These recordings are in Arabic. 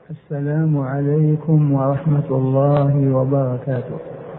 السلام عليكم ورحمة الله وبركاته.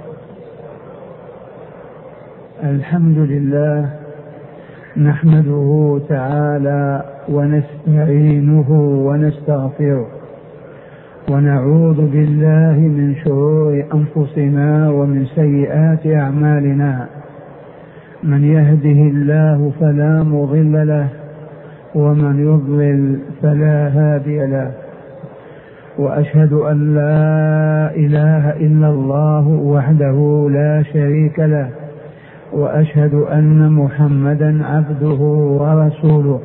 الحمد لله نحمده تعالى ونستعينه ونستغفره ونعوذ بالله من شرور أنفسنا ومن سيئات أعمالنا. من يهده الله فلا مضل له ومن يضلل فلا هادي له، وأشهد أن لا إله إلا الله وحده لا شريك له، وأشهد أن محمدا عبده ورسوله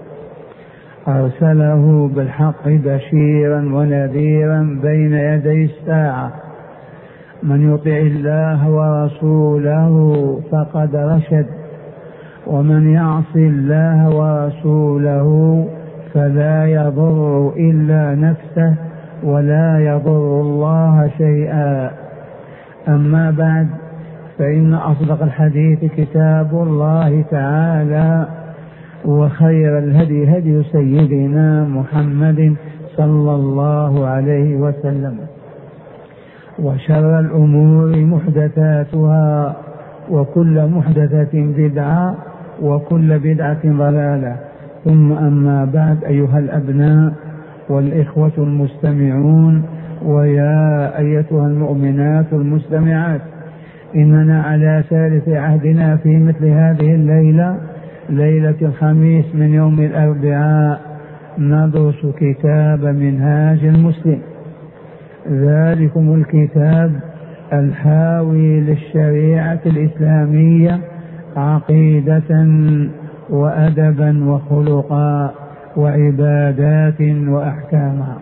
أرسله بالحق بشيرا ونذيرا بين يدي الساعة. من يطع الله ورسوله فقد رشد، ومن يعص الله ورسوله فلا يضر إلا نفسه ولا يضر الله شيئا. أما بعد، فإن أصدق الحديث كتاب الله تعالى، وخير الهدي هدي سيدنا محمد صلى الله عليه وسلم، وشر الأمور محدثاتها، وكل محدثة بدعة، وكل بدعة ضلالة. ثم أما بعد، أيها الأبناء والإخوة المستمعون، ويا أيتها المؤمنات المستمعات، إننا على ثالث عهدنا في مثل هذه الليلة، ليلة الخميس من يوم الأربعاء، ندرس كتاب منهاج المسلم، ذلكم الكتاب الحاوي للشريعة الإسلامية عقيدة وأدبا وخلقا وعبادات وأحكاما.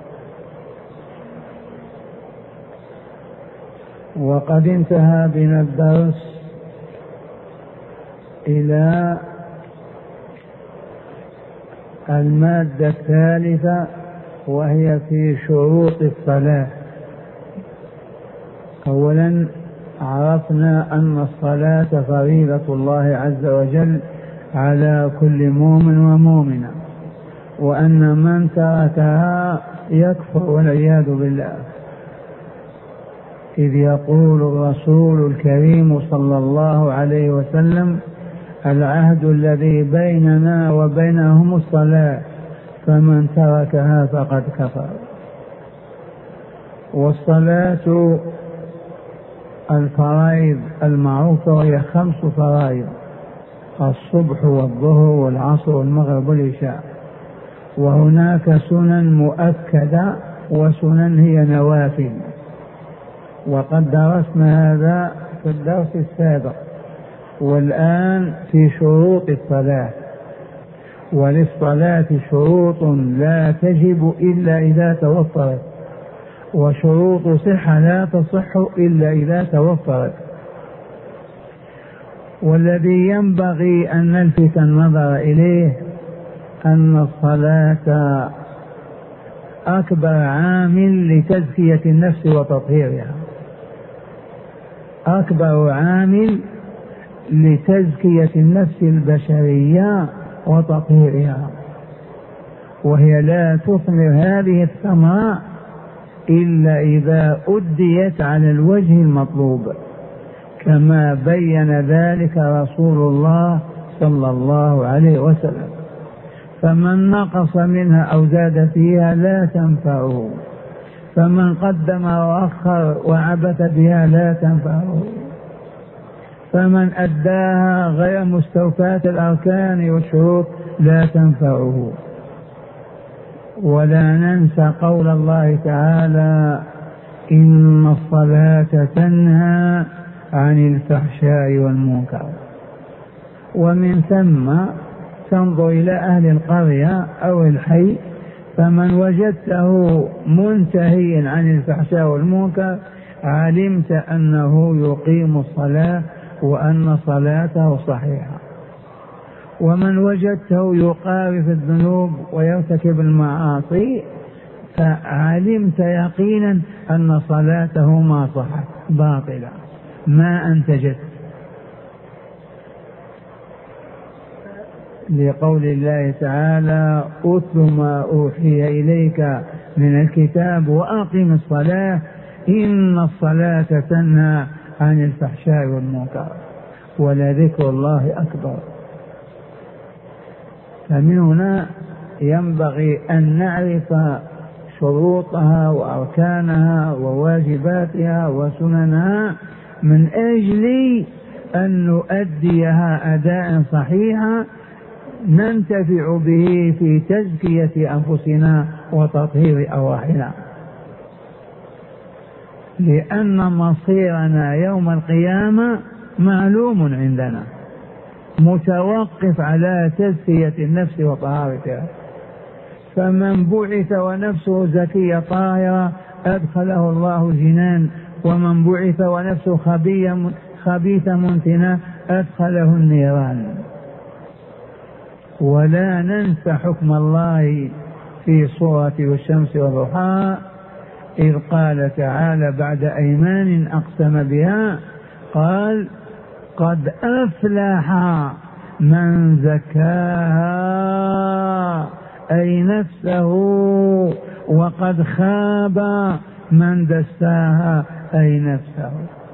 وقد انتهى بنا الدرس إلى المادة الثالثة، وهي في شروط الصلاة. أولا عرفنا أن الصلاة فريضة الله عز وجل على كل مؤمن ومؤمنة، وأن من تركها يكفر والعياذ بالله، إذ يقول الرسول الكريم صلى الله عليه وسلم: العهد الذي بيننا وبينهم الصلاة، فمن تركها فقد كفر. والصلاة الفرائض المعروفة وهي 5 فرائض: الصبح والظهر والعصر والمغرب والعشاء. وهناك سنن مؤكدة وسنن هي نوافل، وقد درسنا هذا في الدرس السابق. والآن في شروط الصلاة. وللصلاة شروط لا تجب إلا إذا توفرت، وشروط صحة لا تصح إلا إذا توفرت. والذي ينبغي أن نلفت النظر إليه أن الصلاة أكبر عامل لتزكية النفس وتطهيرها، أكبر عامل لتزكية النفس البشرية وتطهيرها، وهي لا تثمر هذه الثمرة إلا إذا أديت على الوجه المطلوب، كما بين ذلك رسول الله صلى الله عليه وسلم. فمن نقص منها أو زاد فيها لا تنفعه، فمن قدم وأخر وعبث بها لا تنفعه، فمن أداها غير مستوفاة الأركان والشروط لا تنفعه. ولا ننسى قول الله تعالى: إن الصلاة تنهى عن الفحشاء والمنكر. ومن ثم تنظر إلى أهل القرية أو الحي، فمن وجدته منتهيا عن الفحشاء والمنكر علمت أنه يقيم الصلاة وأن صلاته صحيحة. ومن وجدته يقارف الذنوب ويرتكب المعاصي فعلمت يقينا أن صلاته ما صحت، باطلة، ما أنتجت. لقول الله تعالى: أتل ما أوحي إليك من الكتاب وأقم الصلاة إن الصلاة تنهى عن الفحشاء والمنكر ولذكر الله أكبر. فمن هنا ينبغي أن نعرف شروطها وأركانها وواجباتها وسننها من أجل أن نؤديها أداء صحيحا ننتفع به في تزكية أنفسنا وتطهير أرواحنا، لأن مصيرنا يوم القيامة معلوم عندنا متوقف على تزكية النفس وطهارتها. فمن بعث ونفسه زكية طاهرة أدخله الله الجنان، ومن بعث ونفسه خبيثة منتنة أدخله النيران. ولا ننسى حكم الله في سورة والشمس والضحى إذ قال تعالى بعد أيمان أقسم بها قال قد أفلح من زكاها أي نفسه وقد خاب من دساها أي نفسه.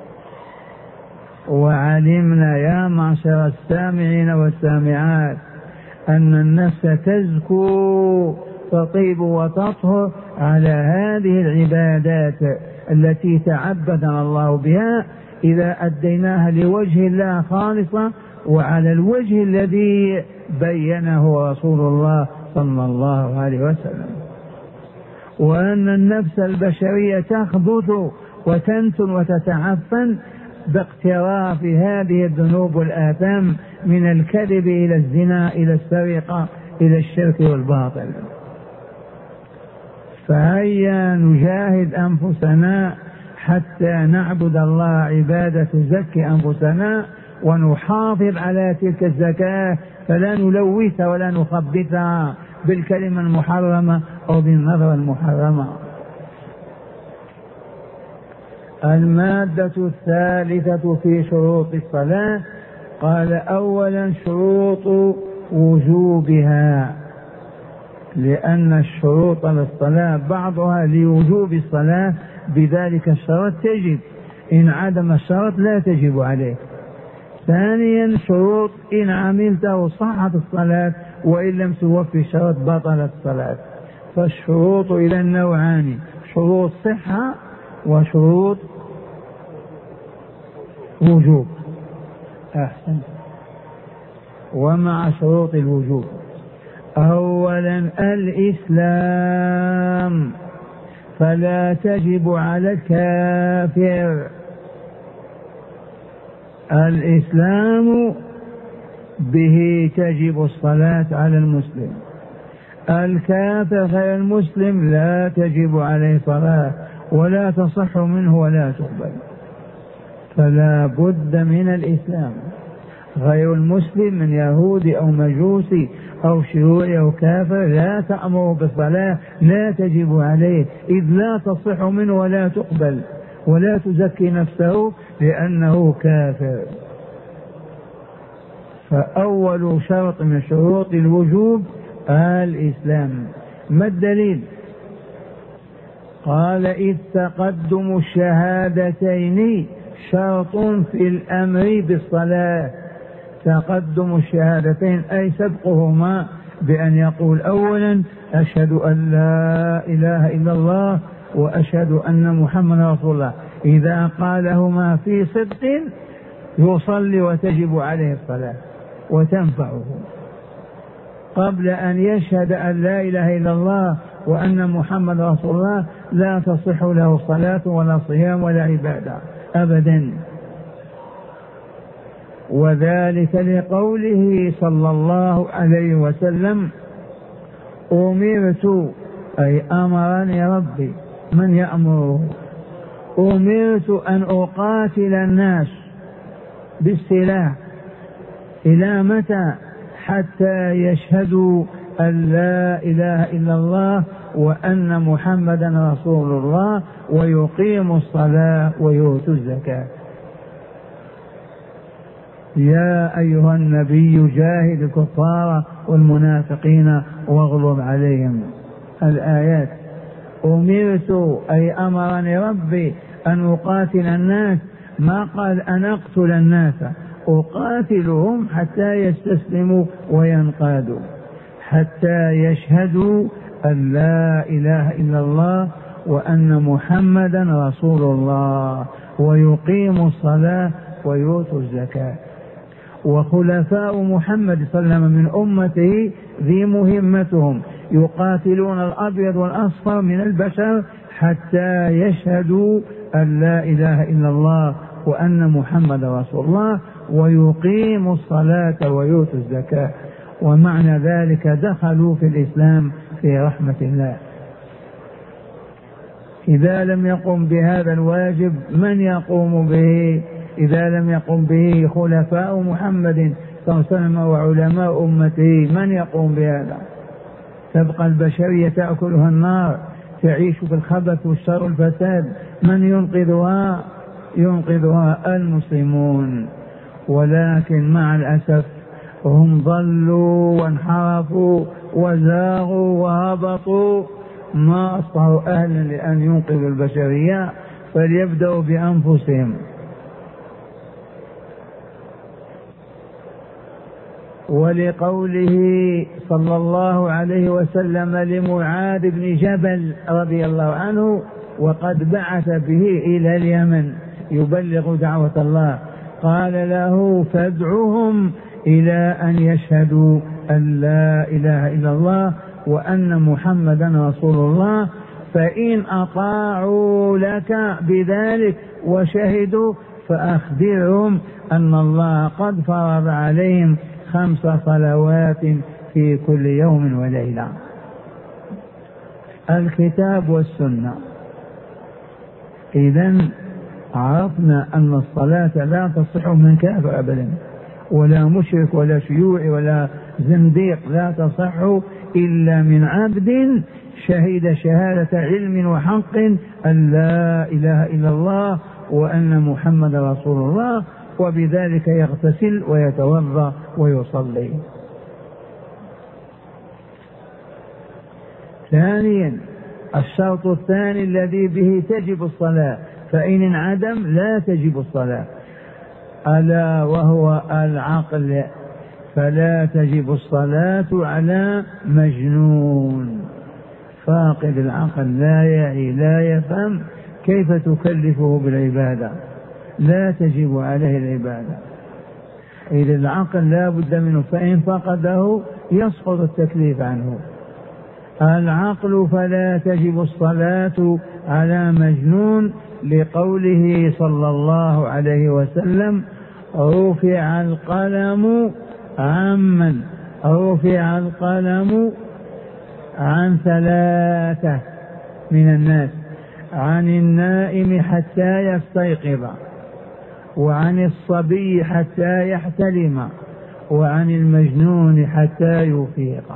وعلمنا يا معشر السامعين والسامعات أن النفس تزكو تطيب وتطهر على هذه العبادات التي تعبدنا الله بها إذا أديناها لوجه الله خالصة وعلى الوجه الذي بينه رسول الله صلى الله عليه وسلم. وأن النفس البشرية تخبث وتنتن وتتعفن باقتراف هذه الذنوب والآثام من الكذب إلى الزنا إلى السرقة إلى الشرك والباطل. فهيا نجاهد أنفسنا حتى نعبد الله عبادة تزكي أنفسنا ونحافظ على تلك الزكاة، فلا نلوثها ولا نخبثها بالكلمة المحرمة أو بالنظرة المحرمة. المادة الثالثة في شروط الصلاة قال أولا شروط وجوبها، لأن الشروط للصلاة بعضها لوجوب الصلاة بذلك الشرط تجب، إن عدم الشرط لا تجب عليه. ثانيا شروط إن عملته صحت الصلاة وإن لم توفي الشرط بطلت الصلاة. فالشروط إلى النوعان، شروط صحة وشروط وجوب. أحسن. ومع شروط الوجوب أولا الإسلام، فلا تجب على الكافر. الإسلام به تجب الصلاة على المسلم، الكافر غير المسلم لا تجب عليه صلاة ولا تصح منه ولا تقبل. فلا بد من الإسلام. غير المسلم من يهودي أو مجوسي أو شيوعي أو كافر لا تأمر بالصلاة، لا تجب عليه، إذ لا تصح منه ولا تقبل ولا تزكي نفسه لأنه كافر. فأول شرط من شروط الوجوب الإسلام. ما الدليل؟ قال إذ تقدم الشهادتين شرط في الأمر بالصلاة. تقدم الشهادتين أي سبقهما بأن يقول أولا أشهد أن لا إله إلا الله وأشهد أن محمدا رسول الله. إذا قالهما في صدق يصلي وتجب عليه الصلاة وتنفعه. قبل أن يشهد أن لا إله إلا الله وأن محمد رسول الله لا تصح له صلاة ولا صيام ولا عبادة أبدا. وذلك لقوله صلى الله عليه وسلم أمرت أي أمرني ربي. من يأمره؟ أمرت أن أقاتل الناس بالسلاح إلى متى؟ حتى يشهدوا أن لا إله إلا الله وأن محمدا رسول الله ويقيموا الصلاة ويؤتوا الزكاة. يا أيها النبي جاهد الكفار والمنافقين واغلظ عليهم. الآيات. أمرت أي أمرني ربي أن أقاتل الناس، ما قال أن أقتل الناس، أقاتلهم حتى يستسلموا وينقادوا، حتى يشهدوا أن لا إله إلا الله وأن محمدا رسول الله، ويقيموا الصلاة ويؤتوا الزكاة. وخلفاء محمد صلى الله عليه وسلم من أمته ذي مهمتهم، يقاتلون الأبيض والأصفر من البشر حتى يشهدوا أن لا إله إلا الله وأن محمد رسول الله، ويقيموا الصلاة ويؤتوا الزكاة. ومعنى ذلك دخلوا في الإسلام في رحمة الله. إذا لم يقم بهذا الواجب من يقوم به؟ إذا لم يقم به خلفاء محمد صلى الله عليه وسلم وعلماء أمته من يقوم بهذا؟ تبقى البشرية تأكلها النار، تعيش في الخبث والشر والفساد. من ينقذها؟ ينقذها المسلمون. ولكن مع الأسف هم ضلوا وانحرفوا وزاغوا وهبطوا، ما أصبحوا أهلا لأن ينقذوا البشرية، فليبدأوا بأنفسهم. ولقوله صلى الله عليه وسلم لمعاذ بن جبل رضي الله عنه وقد بعث به إلى اليمن يبلغ دعوة الله، قال له فادعهم إلى أن يشهدوا أن لا إله إلا الله وأن محمدا رسول الله، فإن أطاعوا لك بذلك وشهدوا فأخبرهم أن الله قد فرض عليهم 5 صلوات في كل يوم وليلة. الكتاب والسنة. إذن عرفنا أن الصلاة لا تصح من كافر أبدا، ولا مشرك ولا شيوعي ولا زنديق، لا تصح إلا من عبد شهد شهادة علم وحق أن لا إله إلا الله وأن محمد رسول الله، وبذلك يغتسل ويتوضأ ويصلي. ثانيا الشرط الثاني الذي به تجب الصلاة، فإن انعدم لا تجب الصلاة، ألا وهو العقل، فلا تجب الصلاة على مجنون. فاقد العقل لا يعي لا يفهم، كيف تكلفه بالعبادة؟ لا تجب عليه العبادة. إذا العقل لا بد منه، فإن فقده يسقط التكليف عنه. العقل فلا تجب الصلاة على مجنون، لقوله صلى الله عليه وسلم رفع القلم عمن رفع القلم عن 3 من الناس: عن النائم حتى يستيقظ، وعن الصبي حتى يحتلم، وعن المجنون حتى يفيق.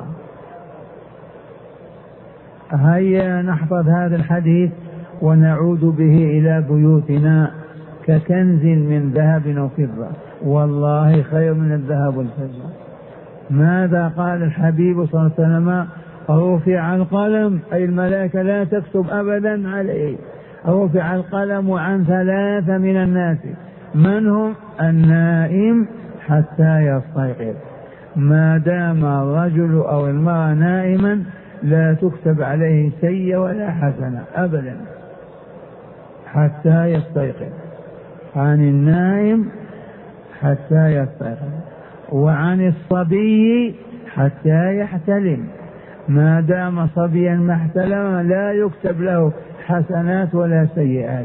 هيا نحفظ هذا الحديث ونعود به إلى بيوتنا ككنز من ذهب وفضة، والله خير من الذهب والفضة. ماذا قال الحبيب صلى الله عليه وسلم؟ رفع القلم، أي الملائكة لا تكتب أبدا عليه. رفع القلم عن 3 من الناس، من هم؟ النائم حتى يستيقظ. ما دام الرجل أو المرأة نائما لا تكتب عليه سيئة ولا حسنة أبدا حتى يستيقظ. عن النائم حتى يستيقظ، وعن الصبي حتى يحتلم. ما دام صبيا ما احتلم لا يكتب له حسنات ولا سيئات.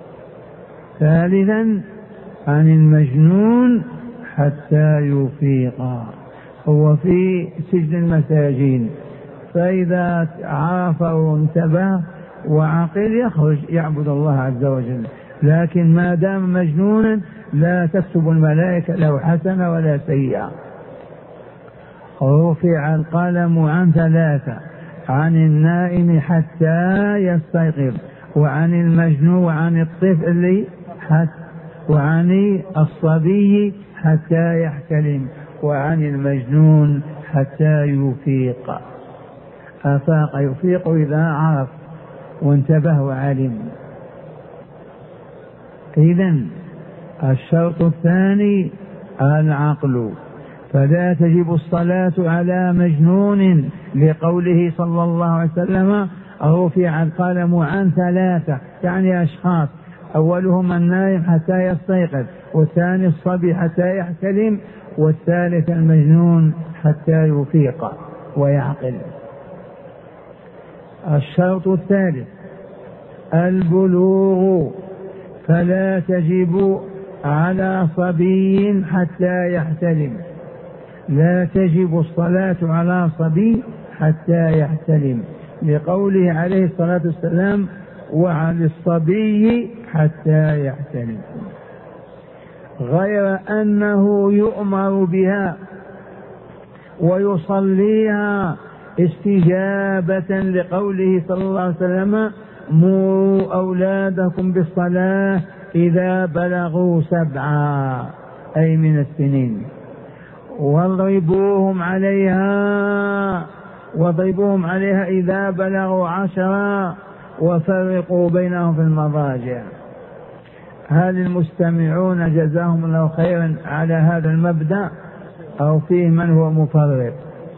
ثالثا عن المجنون حتى يفيق، هو في سجن المساجين، فإذا عرف وانتبه وعقل يخرج يعبد الله عز وجل، لكن ما دام مجنونا لا تكتب الملائكة له حسنة ولا سيئة. رفع القلم عن 3: عن النائم حتى يستيقظ، وعن المجنون، وعن الطفل وعن الصبي حتى يحتلم، وعن المجنون حتى يفيق. أفاق يفيق إذا عرف، وانتبه وعلم. إذن الشرط الثاني العقل، فلا تجب الصلاة على مجنون لقوله صلى الله عليه وسلم رفع القلم عن ثلاثة، يعني أشخاص، أولهم النائم حتى يستيقظ، والثاني الصبي حتى يحتلم، والثالث المجنون حتى يفيق ويعقل. الشرط الثالث البلوغ، فلا تجب على صبي حتى يحتلم، لا تجب الصلاة على صبي حتى يحتلم، لقوله عليه الصلاة والسلام وعلى الصبي حتى يحتلم، غير أنه يؤمر بها ويصليها استجابة لقوله صلى الله عليه وسلم مروا أولادكم بالصلاة إذا بلغوا 7 أي من السنين، واضربوهم عليها إذا بلغوا 10 وفرقوا بينهم في المضاجع. هل المستمعون جزاهم الله خيرا على هذا المبدأ أو فيه من هو مفرط؟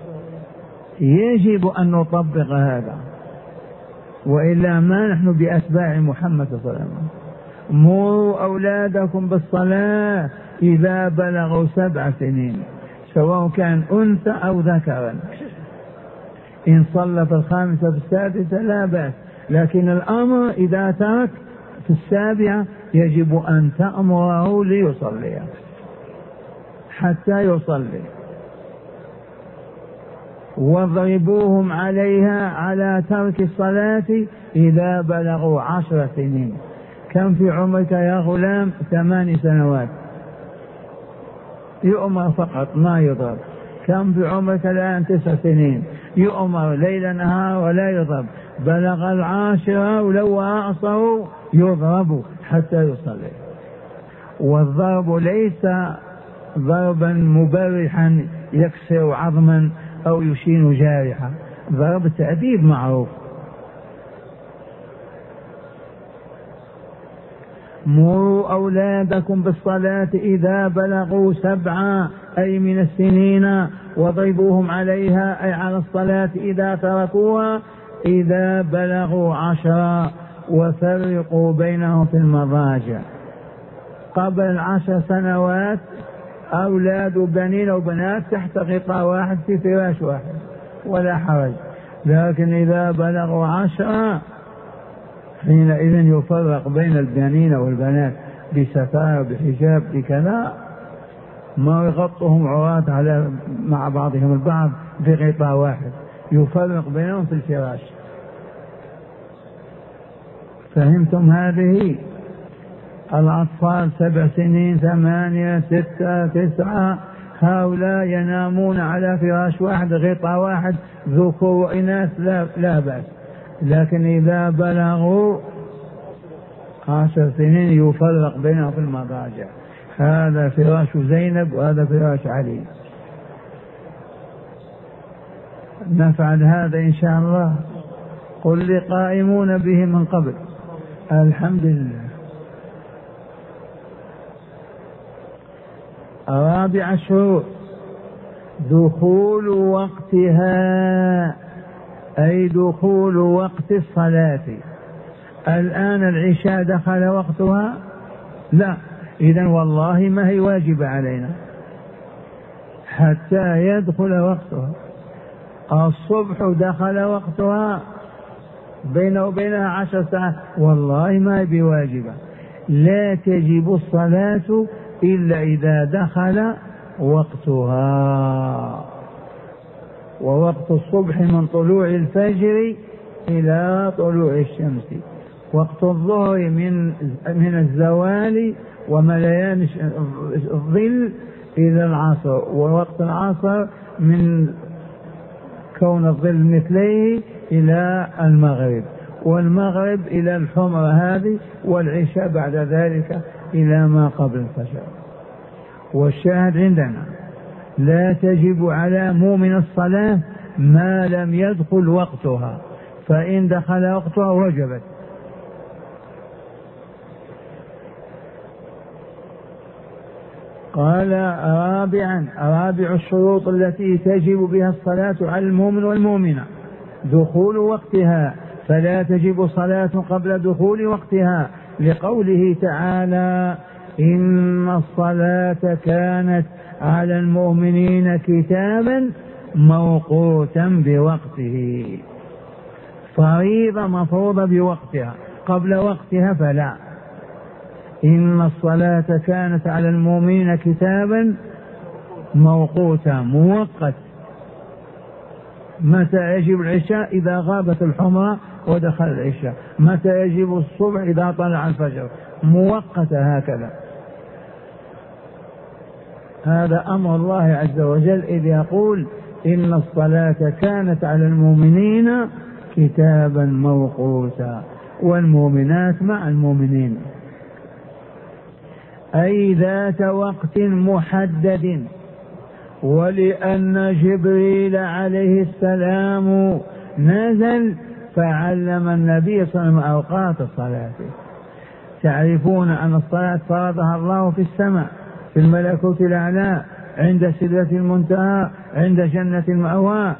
يجب أن نطبق هذا، وإلا ما نحن بأتباع محمد صلى الله عليه وسلم. مروا أولادكم بالصلاة إذا بلغوا 7 سنين، سواء كان أنثى أو ذكرا، إن صلى في 5 في 6 لا بأس، لكن الأمر إذا ترك في 7 يجب أن تأمره ليصلي حتى يصلي. واضربوهم عليها على ترك الصلاة إذا بلغوا 10 سنين. كم في عمرك يا غلام؟ 8 سنوات، يؤمر فقط ما يضرب. كم في عمرك الآن؟ 9 سنين، يؤمر ليل نهار ولا يضرب. بلغ 10 ولو أعصوا يضرب حتى يصلي. والضرب ليس ضربا مبرحا يكسر عظما أو يشين جارحا، ضرب تأديب معروف. مروا أولادكم بالصلاة إذا بلغوا 7 أي من السنين، وضربوهم عليها أي على الصلاة إذا تركوها إذا بلغوا 10، وفرقوا بينهم في المضاجع. قبل 10 سنوات أولاد بنين وبنات تحت غطاء واحد في فراش واحد ولا حرج، لكن إذا بلغوا 10 حينئذ يفرق بين البنين والبنات بستار بحجاب بكذا، ما يغطهم عورات على مع بعضهم البعض بغطاء واحد، يفرق بينهم في الفراش. فهمتم هذه؟ الأطفال 7 سنين 8 6 9 هؤلاء ينامون على فراش واحد غطاء واحد ذكور وإناث لا بأس، لكن إذا بلغوا 10 سنين يفرق بينهم في المضاجع، هذا فراش زينب وهذا فراش علي. نفعل هذا إن شاء الله. قل لي قائمون به من قبل. الحمد لله. رابع الشروط دخول وقتها، أي دخول وقت الصلاة. الآن العشاء دخل وقتها؟ لا، إذن والله ما هي واجبة علينا حتى يدخل وقتها. الصبح دخل وقتها بينه وبينها 10 ساعات، والله ما هي بواجبة. لا تجب الصلاة إلا إذا دخل وقتها. ووقت الصبح من طلوع الفجر إلى طلوع الشمس، وقت الظهر من الزوال ومليان الظل إلى العصر، ووقت العصر من كون الظل مثليه إلى المغرب، والمغرب إلى الحمرة هذه، والعشاء بعد ذلك إلى ما قبل الفجر. والشاهد عندنا لا تجب على مؤمن الصلاة ما لم يدخل وقتها، فإن دخل وقتها وجبت. قال رابع الشروط التي تجب بها الصلاة على المؤمن والمؤمنة دخول وقتها، فلا تجب صلاة قبل دخول وقتها، لقوله تعالى: إن الصلاة كانت على المؤمنين كتابا موقوتا بوقته. فريضة مفروضة بوقتها، قبل وقتها فلا. إن الصلاة كانت على المؤمنين كتابا موقوتا مؤقت. متى يجب العشاء؟ إذا غابت الحمرة ودخل العشاء. متى يجب الصبح؟ إذا طلع الفجر. مؤقتة هكذا. هذا أمر الله عز وجل إذ يقول: إن الصلاة كانت على المؤمنين كتابا موقوتا، والمؤمنات مع المؤمنين، أي ذات وقت محدد. ولأن جبريل عليه السلام نزل فعلم النبي صلى الله عليه وسلم أوقات الصلاة. تعرفون أن الصلاة فرضها الله في السماء، في الملكوت الأعلى، عند سدرة المنتهى، عند جنة المأوى.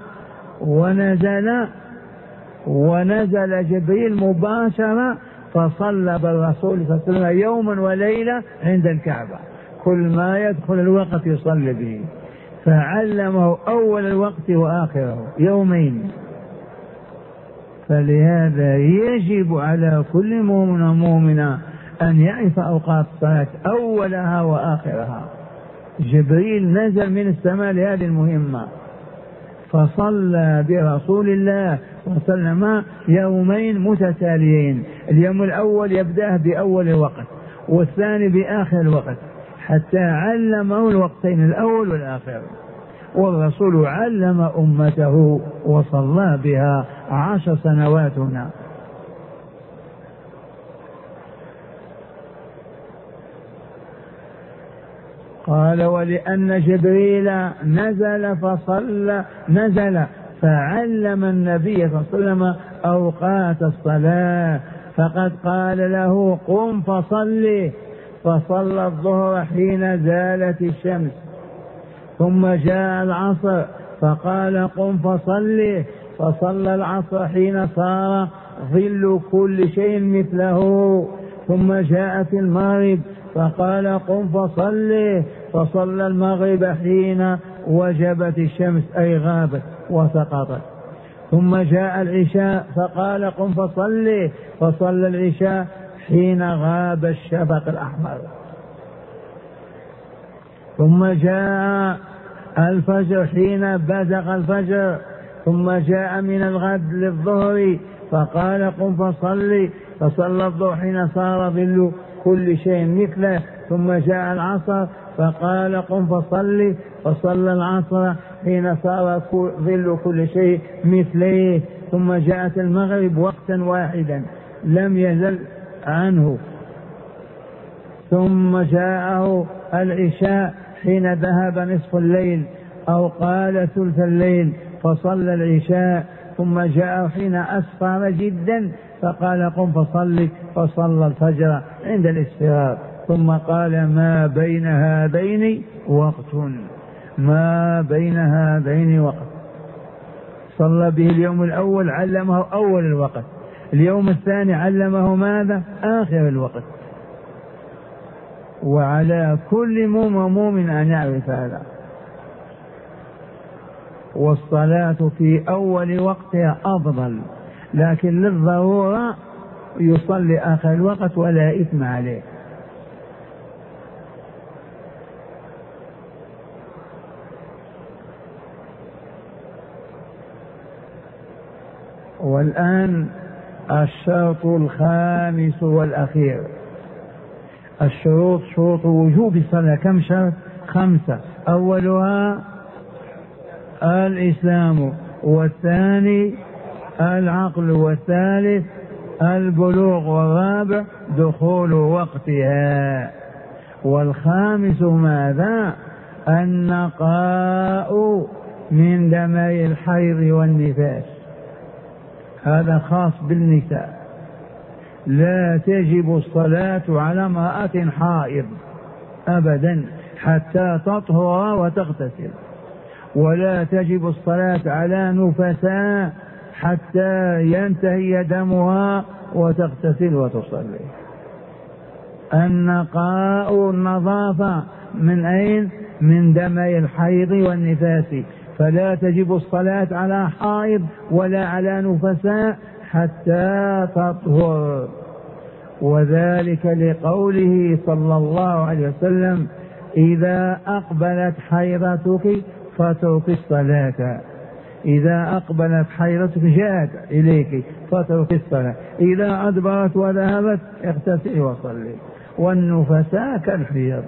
ونزل جبريل مباشرة فصلى بالرسول صلى الله عليه وسلم يوما وليلة عند الكعبة، كل ما يدخل الوقت يصلي به، فعلمه أول الوقت وآخره يومين. فلهذا يجب على كل مؤمن ومؤمنة أن يعرف أوقات الصلاة أولها وآخرها. جبريل نزل من السماء لهذه المهمة، فصلى برسول الله صلى الله عليه وسلم يومين متتاليين. اليوم الأول يبدأ بأول الوقت، والثاني بآخر الوقت، حتى علمه الوقتين الأول والآخر. والرسول علم أمته وصلى بها 10 سنوات هنا. قال: ولأن جبريل نزل فعلم النبي صلى الله عليه وسلم أوقات الصلاة، فقد قال له: قم فصلي. فصلى الظهر حين زالت الشمس، ثم جاء العصر فقال: قم فصلي. فصلى العصر حين صار ظل كل شيء مثله، ثم جاءت المغرب فقال: قم فصلي. فصلى المغرب حين وجبت الشمس، أي غابت وسقطت. ثم جاء العشاء فقال: قم فصلي. فصلى العشاء حين غاب الشفق الأحمر. ثم جاء الفجر حين بزغ الفجر. ثم جاء من الغد للظهر فقال: قم فصلي. فصلى الظهر حين صار ظل كل شيء مثله. ثم جاء العصر فقال: قم فصلي. فصلى العصر حين صار ظل كل شيء مثله. ثم جاءت المغرب وقتا واحدا لم يزل عنه. ثم جاءه العشاء حين ذهب نصف الليل، أو قال ثلث الليل، فصلى العشاء. ثم جاءه حين أسفر جدا فقال: قم فصلي. فصلى الفجر عند الاسفرار. ثم قال: ما بين هذين وقت، ما بين هذين وقت. صلى به اليوم الأول علمه أول الوقت، اليوم الثاني علمه ماذا؟ آخر الوقت. وعلى كل مؤمن أن يعرف هذا. والصلاة في أول وقتها أفضل، لكن للضرورة يصلي آخر الوقت ولا إثم عليه. والآن الشرط الخامس والأخير. الشروط شروط وجوب الصلاة كم شرط؟ 5. أولها الإسلام، والثاني العقل، والثالث البلوغ، والرابع دخول وقتها، والخامس ماذا؟ النقاء من دمي الحيض والنفاس. هذا خاص بالنساء. لا تجب الصلاة على امرأة حائض أبدا حتى تطهر وتغتسل، ولا تجب الصلاة على نفساء حتى ينتهي دمها وتغتسل وتصلي. النقاء النظافة من أين؟ من دمي الحيض والنفاس، فلا تجب الصلاة على حائض ولا على نفساء حتى تطهر. وذلك لقوله صلى الله عليه وسلم: إذا أقبلت حيضتك فاترك الصلاة. إذا أقبلت حيضتك جاءت إليك فاترك الصلاة، إذا أدبرت وذهبت اغتسل وصلي. والنفساء كالحيض،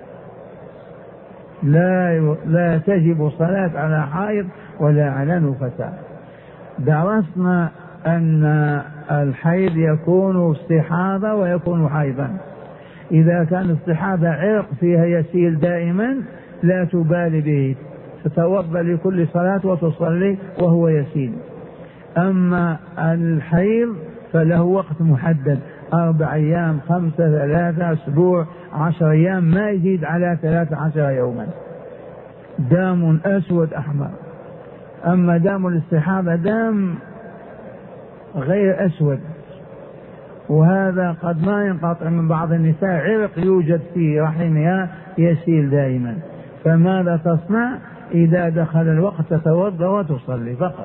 لا تجب صلاة على حائض ولا على نفساء. درسنا أن الحيض يكون استحاضة ويكون حيضا. إذا كان استحاضة عرق فيها يسيل دائما لا تبالي به، تتوضأ لكل صلاة وتصلي وهو يسيل. أما الحيض فله وقت محدد، 4 أيام، 5، 3 أسبوع، 10 أيام، ما يزيد على 13 يوما. دام أسود أحمر. أما دام الاستحاضة دام غير أسود، وهذا قد ما ينقطع من بعض النساء، عرق يوجد في رحمها يسيل دائما. فماذا تصنع؟ إذا دخل الوقت تتوضأ وتصلي فقط.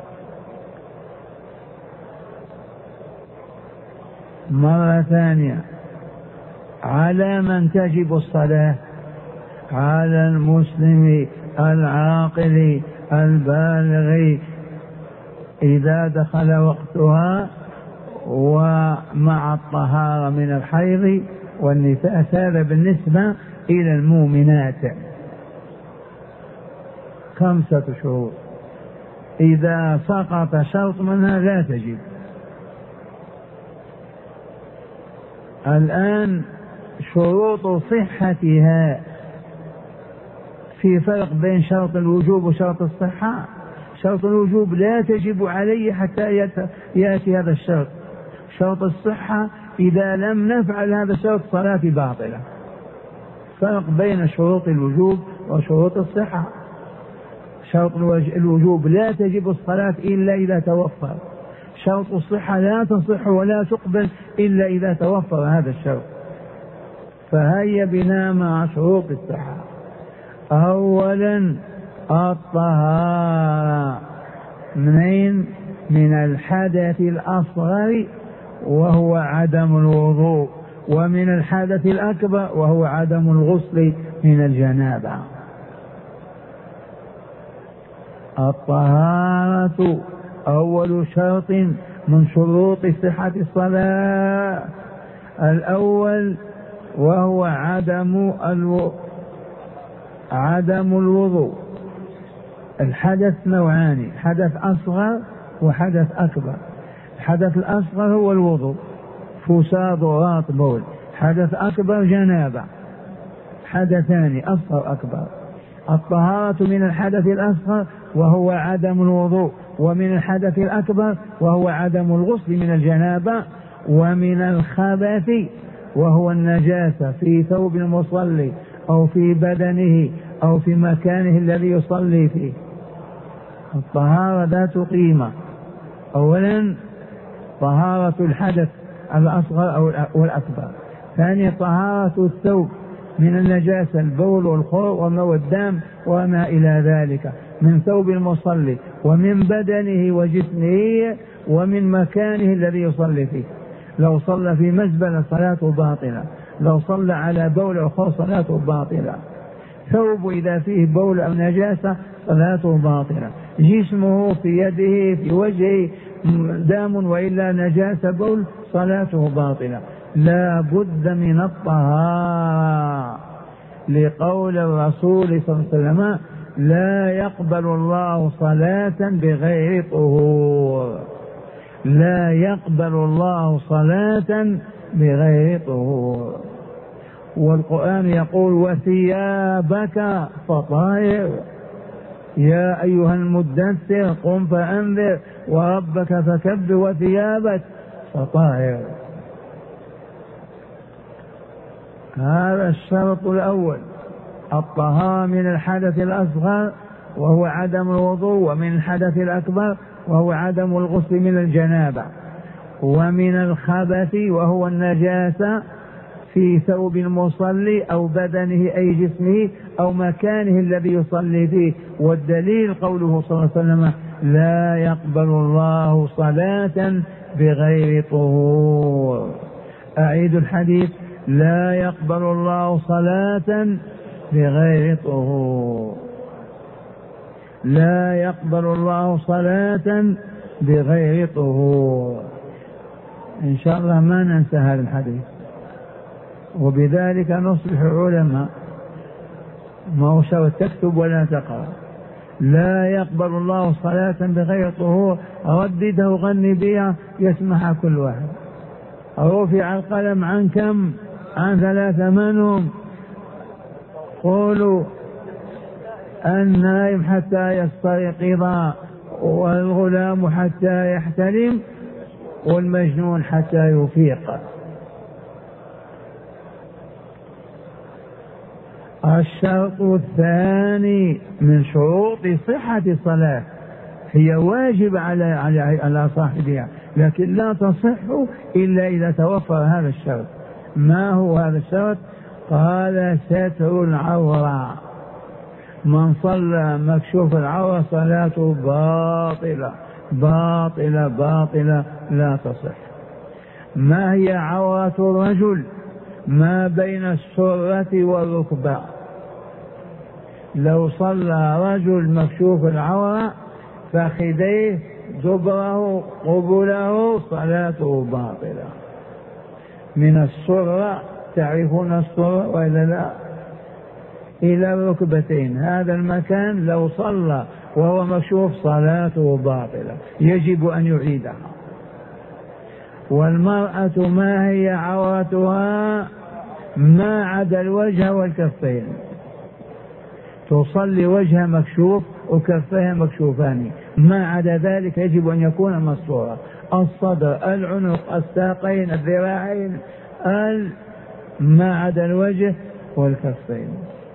مرة ثانية، على من تجب الصلاة؟ على المسلم العاقل البالغ إذا دخل وقتها ومع الطهارة من الحيض والنفاس. هذا بالنسبة إلى المؤمنات 5 شروط، إذا سقط شرط منها لا تجب. الآن شروط صحتها، في فرق بين شرط الوجوب وشرط الصحة. شرط الوجوب لا تجب عليه حتى يأتي هذا الشرط. شرط الصحة إذا لم نفعل هذا الشرط صلاتي باطلة. فرق بين شروط الوجوب وشروط الصحة. شرط الوجوب لا تجب الصلاة إلا إذا توفر، شرط الصحة لا تصح ولا تقبل إلا إذا توفر هذا الشرط. فهيا بنا مع شروط الصحة. أولا الطهارة، منين؟ من الحدث الأصغر وهو عدم الوضوء، ومن الحدث الأكبر وهو عدم الغسل من الجنابة. الطهارة أول شرط من شروط صحة الصلاة. الأول وهو عدم الوضوء. الحدث نوعان، حدث أصغر وحدث أكبر. الحدث الأصغر هو الوضوء، فساد ضراط بول. حدث أكبر جنابة. حدثان أصغر أكبر. الطهارة من الحدث الأصغر وهو عدم الوضوء، ومن الحدث الأكبر وهو عدم الغسل من الجنابة، ومن الخبث وهو النجاسة في ثوب المصلي أو في بدنه أو في مكانه الذي يصلي فيه. الطهارة ذات قيمة. أولا طهارة الحدث الأصغر أو الأكبر. ثانيا طهارة الثوب من النجاسة، البول والخور والدم وما إلى ذلك، من ثوب المصلي ومن بدنه وجسمه ومن مكانه الذي يصلي فيه. لو صلى في مزبلة صلاته باطلة، لو صلى على بول أو خور صلاته باطلة. ثوب إذا فيه بول أو نجاسة صلاته باطلة. جسمه في يده في وجهه دام وإلا نجاسة بول صلاته باطلة. لا بد من الطهارة، لقول الرسول صلى الله عليه وسلم: لا يقبل الله صلاة بغير طهور. لا يقبل الله صلاة بغير طهور. والقرآن يقول: وثيابك فطهر. يا أيها المدثر قم فأنذر وربك فكبر وثيابك فطهر. هذا الشرط الأول، الطهارة من الحدث الأصغر وهو عدم الوضوء، ومن الحدث الأكبر وهو عدم الغسل من الجنابة، ومن الخبث وهو النجاسة في ثوب المصلي أو بدنه أي جسمه أو مكانه الذي يصلي فيه. والدليل قوله صلى الله عليه وسلم لا يقبل الله صلاة بغير طهور. أعيد الحديث، لا يقبل الله صلاة بغير طهور، لا يقبل الله صلاة بغير طهور. إن شاء الله ما ننسى هذا الحديث، وبذلك نصبح علماء، ما هو شرط تكتب ولا تقرأ. لا يقبل الله صلاة بغير طهور، ردده غني بها يسمعها كل واحد. رفع القلم عن كم؟ عن 3 منهم. قولوا النائم حتى يستيقظ، والغلام حتى يحتلم، والمجنون حتى يفيق. الشرط الثاني من شروط صحة الصلاة، هي واجب على صاحبها، لكن لا تصح إلا إذا توفر هذا الشرط. ما هو هذا الشرط؟ قال ستر العورة. من صلى مكشوف العورة صلاته باطلة باطلة باطلة لا تصح. ما هي عورة الرجل؟ ما بين السرة والركبة. لو صلى رجل مكشوف العورة فخذيه دبره قبله صلاته باطلة. من السرة، تعرفون السرة وإلا لا؟ إلى الركبتين، هذا المكان لو صلى وهو مكشوف صلاته باطلة، يجب أن يعيدها. والمرأة ما هي عورتها؟ ما عدا الوجه والكفين. تصلي وجهها مكشوف وكفيها مكشوفان، ما عدا ذلك يجب أن يكون مستورا. الصدر، العنق، الساقين، الذراعين، ما عدا الوجه والكفين.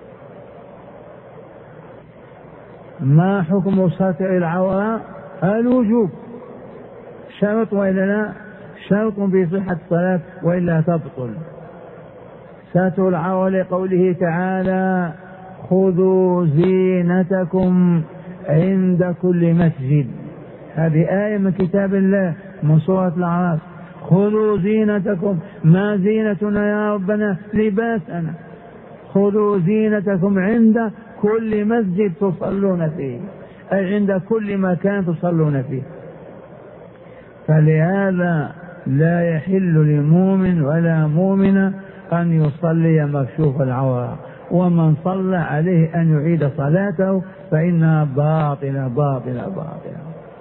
ما حكم ستر العورة؟ الوجوب، شرط وإلا لا؟ شرط في صحة الصلاة وإلا تبطل. ستر العورة لقوله تعالى خذوا زينتكم عند كل مسجد. هذه آية من كتاب الله من سورة الأعراف. خذوا زينتكم، ما زينتنا يا ربنا؟ لباسنا. خذوا زينتكم عند كل مسجد تصلون فيه، أي عند كل مكان تصلون فيه. فلهذا لا يحل لمؤمن ولا مؤمنة أن يصلي مكشوف العورة، ومن صلى عليه أن يعيد صلاته فإنها باطلة باطلة باطلة.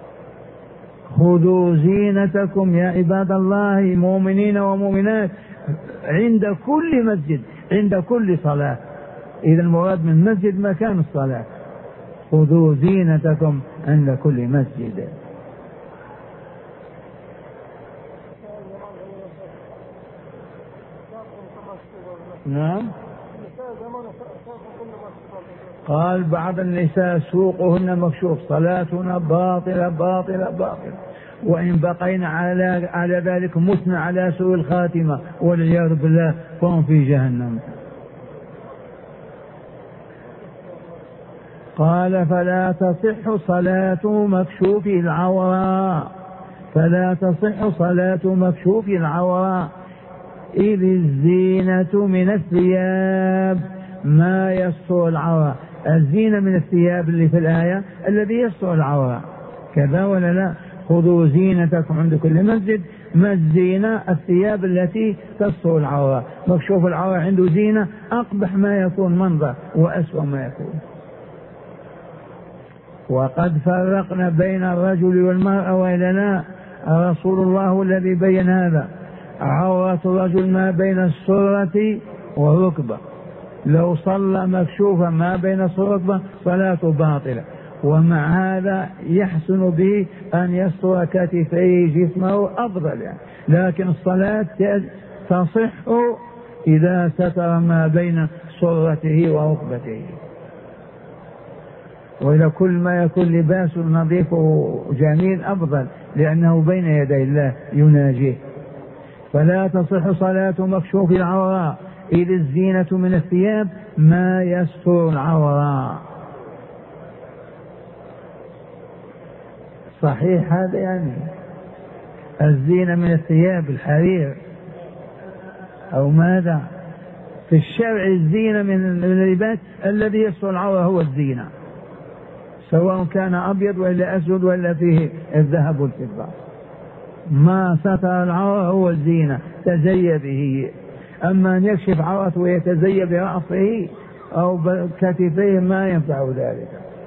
خذوا زينتكم يا عباد الله مؤمنين ومؤمنات عند كل مسجد، عند كل صلاة. إذا المراد من مسجد مكان الصلاة. خذوا زينتكم عند كل مسجد. نعم. قال بعض النساء سوقهن مكشوف صلاتنا باطلة باطلة باطلة، وإن بقينا على ذلك متنا على سوء الخاتمة والعياذ بالله فهم في جهنم. قال فلا تصح صلاة مكشوف العورة، فلا تصح صلاة مكشوف العورة، إذ الزينة من الثياب ما يستر العورة. الزينة من الثياب اللي في الآية الذي يستر العورة، كذا ولا لا؟ خذوا زينتكم عند كل مسجد. ما الزينة؟ الثياب التي تستر العورة. مكشوف العورة عنده زينة، أقبح ما يكون منظر وأسوأ ما يكون. وقد فرقنا بين الرجل والمرأة وإلا لا؟ رسول الله الذي بين هذا. عورة الرجل ما بين السرة والركبة، لو صلى مكشوفا ما بين السرة والركبة صلاته باطلة. ومع هذا يحسن به أن يستر كتفيه جسمه أفضل يعني. لكن الصلاة تصح إذا ستر ما بين سرته وركبته، وإلى كل ما يكون لباس نظيف وجميل أفضل، لأنه بين يدي الله يناجيه. فلا تصح صلاة مكشوف العوراء إذ الزينة من الثياب ما يستر العوراء. صحيح هذا يعني الزينة من الثياب الحرير أو ماذا؟ في الشرع الزينة من اللباس الذي يستر العورة هو الزينة، سواء كان أبيض ولا أسود ولا فيه الذهب والفضة. ما ستر العورة هو الزينة تزي به. أما أن يكشف عورته ويتزي برأسه أو بكتفيه ما ينفع ذلك.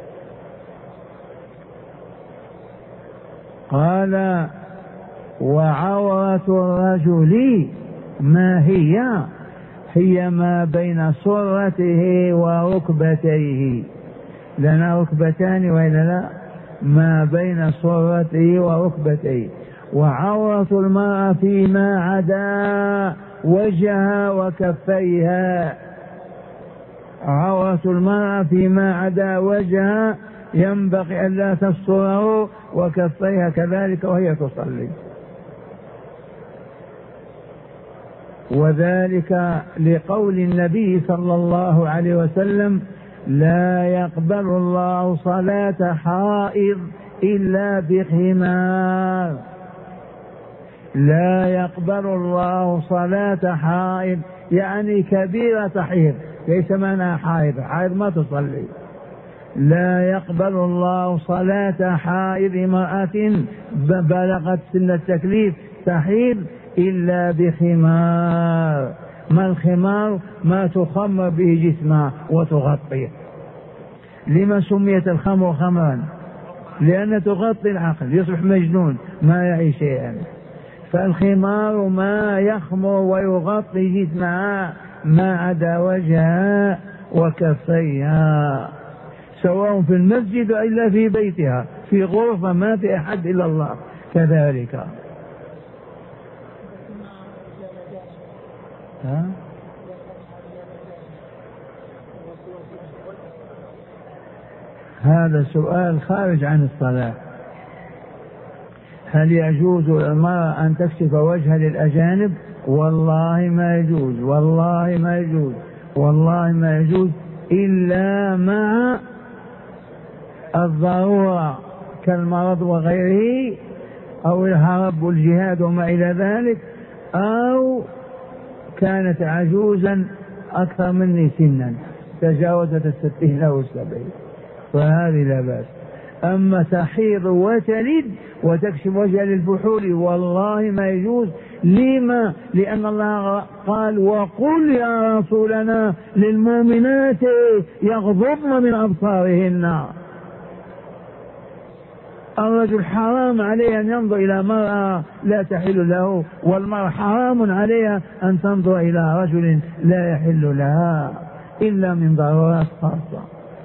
قال وعورة الرجل ما هي ما بين سرته وركبتيه. لنا ركبتان وإلا لا؟ ما بين سرته وركبتيه. وعورة المرأة فيما عدا وجهها وكفيها. عورة المرأة فيما عدا وجهها ينبغي أن لا تستره، وكفيها كذلك وهي تصلي. وذلك لقول النبي صلى الله عليه وسلم لا يقبل الله صلاة حائض إلا بخمار. لا يقبل الله صلاة حائض يعني كبيرة حيض، ليس معناها حائض، حائض ما تصلي. لا يقبل الله صلاة حائض امرأة بلغت سن التكليف تحيض إلا بخمار. ما الخمار؟ ما تخمر به جسمها وتغطيه. لما سميت الخمر خمرا؟ لأن تغطي العقل، يصبح مجنون ما يعي شيئا. فالخمار ما يخمر ويغطي جسمها ما عدا وجهها وكفيها، سواء في المسجد إلا في بيتها، في غرفة ما في أحد إلا الله كذلك. هذا سؤال خارج عن الصلاة. هل يجوز للمرأة أن تكشف وجهها للأجانب؟ والله ما يجوز، والله ما يجوز، والله ما يجوز إلا مع الضرورة كالمرض وغيره، أو الهرب والجهاد وما إلى ذلك، أو كانت عجوزا أكثر مني سنا تجاوزت 60 أو 70، فهذه لا بأس. أما تحيض وتلد وتكشف وجهها للفحول والله ما يجوز. لما؟ لأن الله قال وقل يا رسولنا للمؤمنات يغضضن من أبصارهن. الرجل حرام عليه أن ينظر إلى مرأة لا تحل له، والمرأة حرام عليها أن تنظر إلى رجل لا يحل لها إلا من ضرورات خاصة.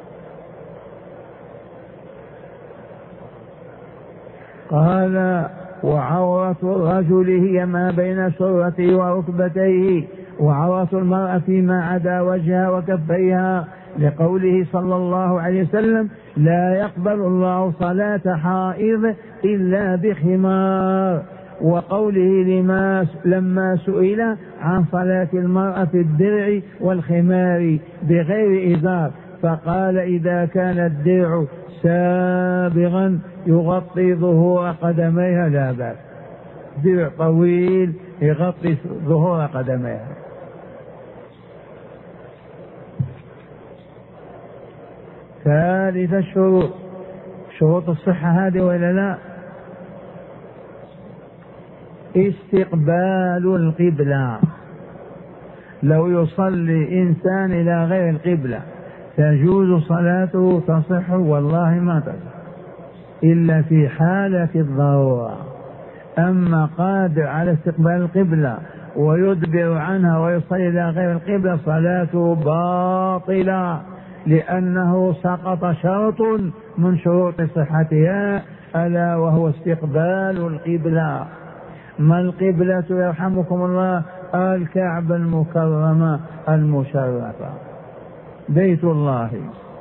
قال وعورة الرجل هي ما بين سرته وركبتيه، وعورة المرأة فيما عدا وجهها وكفيها، لقوله صلى الله عليه وسلم لا يقبل الله صلاة حائض إلا بخمار. وقوله لما سئل عن صلاة المرأة في الدرع والخمار بغير إزار فقال إذا كان الدرع سابغا يغطي ظهور قدميها لا بأس. درع طويل يغطي ظهور قدميها. ثالث الشروط، شروط الصحة هذه ولا لا؟ استقبال القبلة. لو يصلي إنسان إلى غير القبلة تجوز صلاته تصح؟ والله ما تصح إلا في حالة الضرورة. أما قادر على استقبال القبلة ويدبر عنها ويصلي إلى غير القبلة صلاته باطلة، لأنه سقط شرط من شروط صحتها، ألا وهو استقبال القبلة. ما القبلة يرحمكم الله؟ الكعبة المكرمة المشرفة، بيت الله.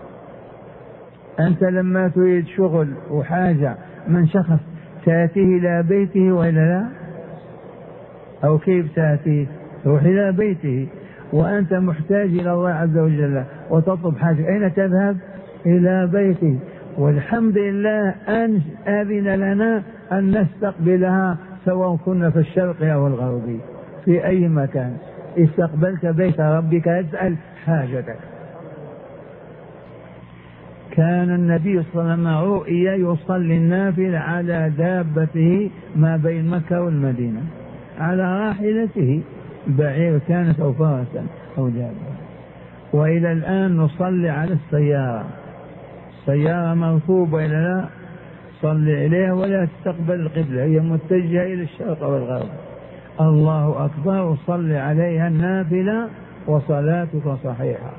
أنت لما تريد شغل وحاجة من شخص تأتيه إلى بيته وإلا لا؟ أو كيف تأتيه؟ تروح إلى بيته، وأنت محتاج إلى الله عز وجل وتطلب حاجة، أين تذهب؟ إلى بيته. والحمد لله أن أذن لنا أن نستقبلها سواء كنا في الشرق أو الغرب، في أي مكان استقبلت بيت ربك يسأل حاجتك. كان النبي صلى الله عليه وسلم رؤي يصلي النافل على دابته ما بين مكة والمدينة، على راحلته، بعير كانت أو فرسا أو دابة. وإلى الآن نصلي على السيارة، السيارة مركوبة إلى لا، صلي إليها ولا تستقبل القبلة، هي متجهة إلى الشرق والغرب. الله أكبر، وصلي عليها النافلة وصلاتك صحيحة.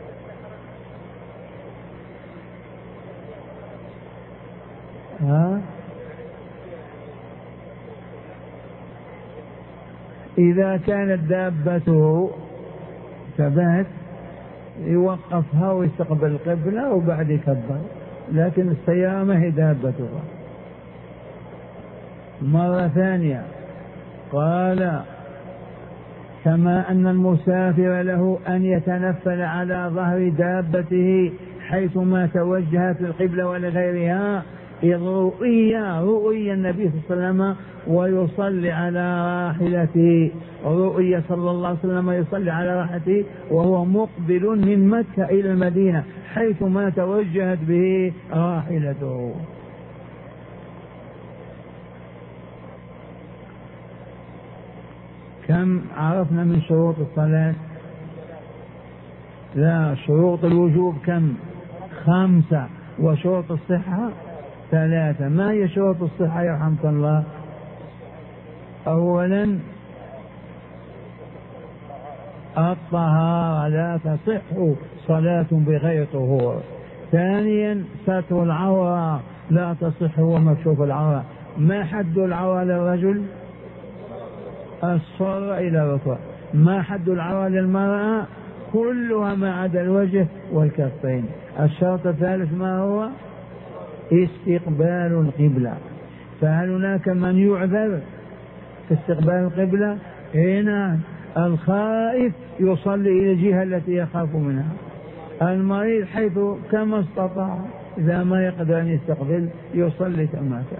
إذا كانت دابته ثبات يوقفها ويستقبل القبلة وبعد يكبر، لكن السيارة ما هي دابتها. مرة ثانية قال: كما أن المسافر له أن يتنفل على ظهر دابته حيثما توجهت القبلة ولغيرها، إذ رؤي النبي صلى الله عليه وسلم ويصلي على راحلته، رؤي صلى الله عليه وسلم يصلي على راحلته وهو مقبل من مكة إلى المدينة حيثما توجهت به راحلته. كم عرفنا من شروط الصلاة؟ لا، شروط الوجوب كم؟ 5، وشروط الصحة 3. ما هي شروط الصحة يرحمك الله؟ أولا الطهارة، لا تصح صلاة بغير طهور. ثانيا ستر العورة، لا تصح ومكشوف العورة. ما حد العورة للرجل؟ الصر إلى الركبة. ما حد العورة للمرأة؟ كلها ما عدا الوجه والكفين. الشرط الثالث ما هو؟ استقبال القبلة. فهل هناك من يعذر في استقبال القبلة؟ هنا الخائف يصلي إلى الجهة التي يخاف منها، المريض حيث كما استطاع، إذا ما يقدر أن يستقبل يصلي كما كان.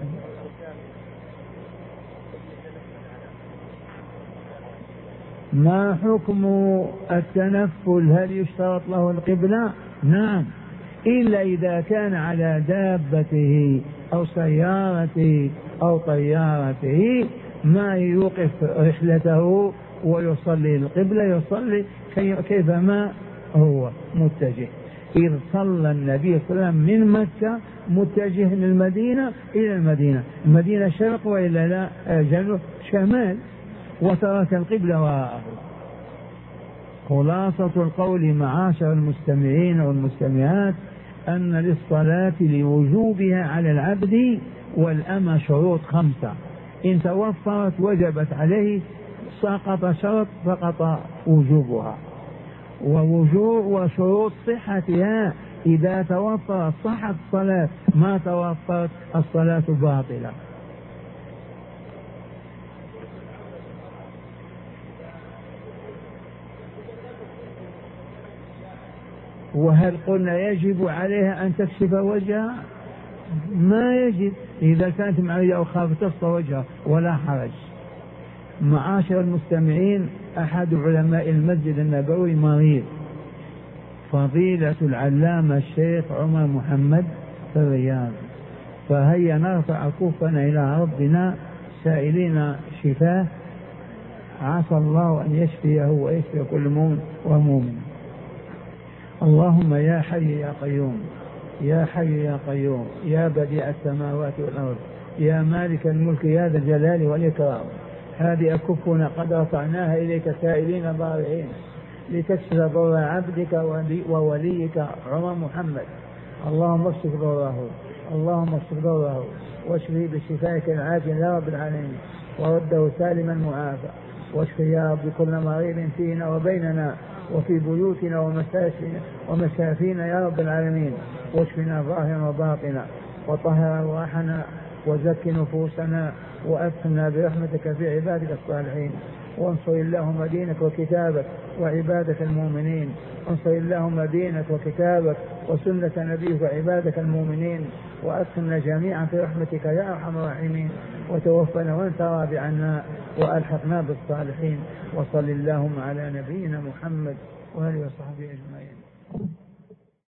ما حكم التنفل؟ هل يشترط له القبلة؟ نعم، إلا إذا كان على دابته أو سيارته أو طيارته ما يوقف رحلته ويصلي القبلة، يصلي كيفما هو متجه. إذ صلى النبي صلى الله عليه وسلم من مكة متجه للمدينة إلى المدينة، المدينة شرق وإلا لا جنوب شمال، وترك القبلة وراءه. خلاصة القول معاشر المستمعين والمستمعات أن للصلاة لوجوبها على العبد والأمة شروط 5، إن توفرت وجبت عليه، سقط شرط سقط وجوبها. وشروط صحتها إذا توفرت صحت الصلاة، ما توفرت الصلاة باطلة. وهل قلنا يجب عليها أن تكشف وجهها؟ ما يجب، إذا كانت معية أو خافت تصف وجهها ولا حرج. معاشر المستمعين، أحد علماء المسجد النبوي مريض، فضيلة العلامة الشيخ عمر محمد في الرياض، فهيا نرفع كفنا إلى ربنا سائلين شفاه، عسى الله أن يشفيه ويشفي كل مؤمن ومؤمن. اللهم يا حي يا قيوم، يا حي يا قيوم، يا بديع السماوات والأرض، يا مالك الملك، يا ذا الجلال والإكرام، هذه أكفنا قد رفعناها إليك سائلين ضارعين، لتكشف ضر عبدك ووليك عمر محمد. اللهم اكشف ضره، اللهم اكشف ضره واشفه بشفائك العاجل يا رب العالمين، ورده سالما معافى. واشف يا رب كل مريض فينا وبيننا وفي بيوتنا ومشافينا يا رب العالمين. واشفنا ظاهرا وباطنا، وطهر أرواحنا، وزك نفوسنا، وأدخلنا برحمتك في عبادك الصالحين. وانصر اللهم دينك وكتابك وعبادة المؤمنين. انصر اللهم دينك وكتابك وسنة نبيك وعبادك المؤمنين، وأدخلنا جميعا في رحمتك يا أرحم الراحمين. وتوفنا وانت راض عنا، وألحقنا بالصالحين. وصل اللهم على نبينا محمد وآله وصحبه أجمعين.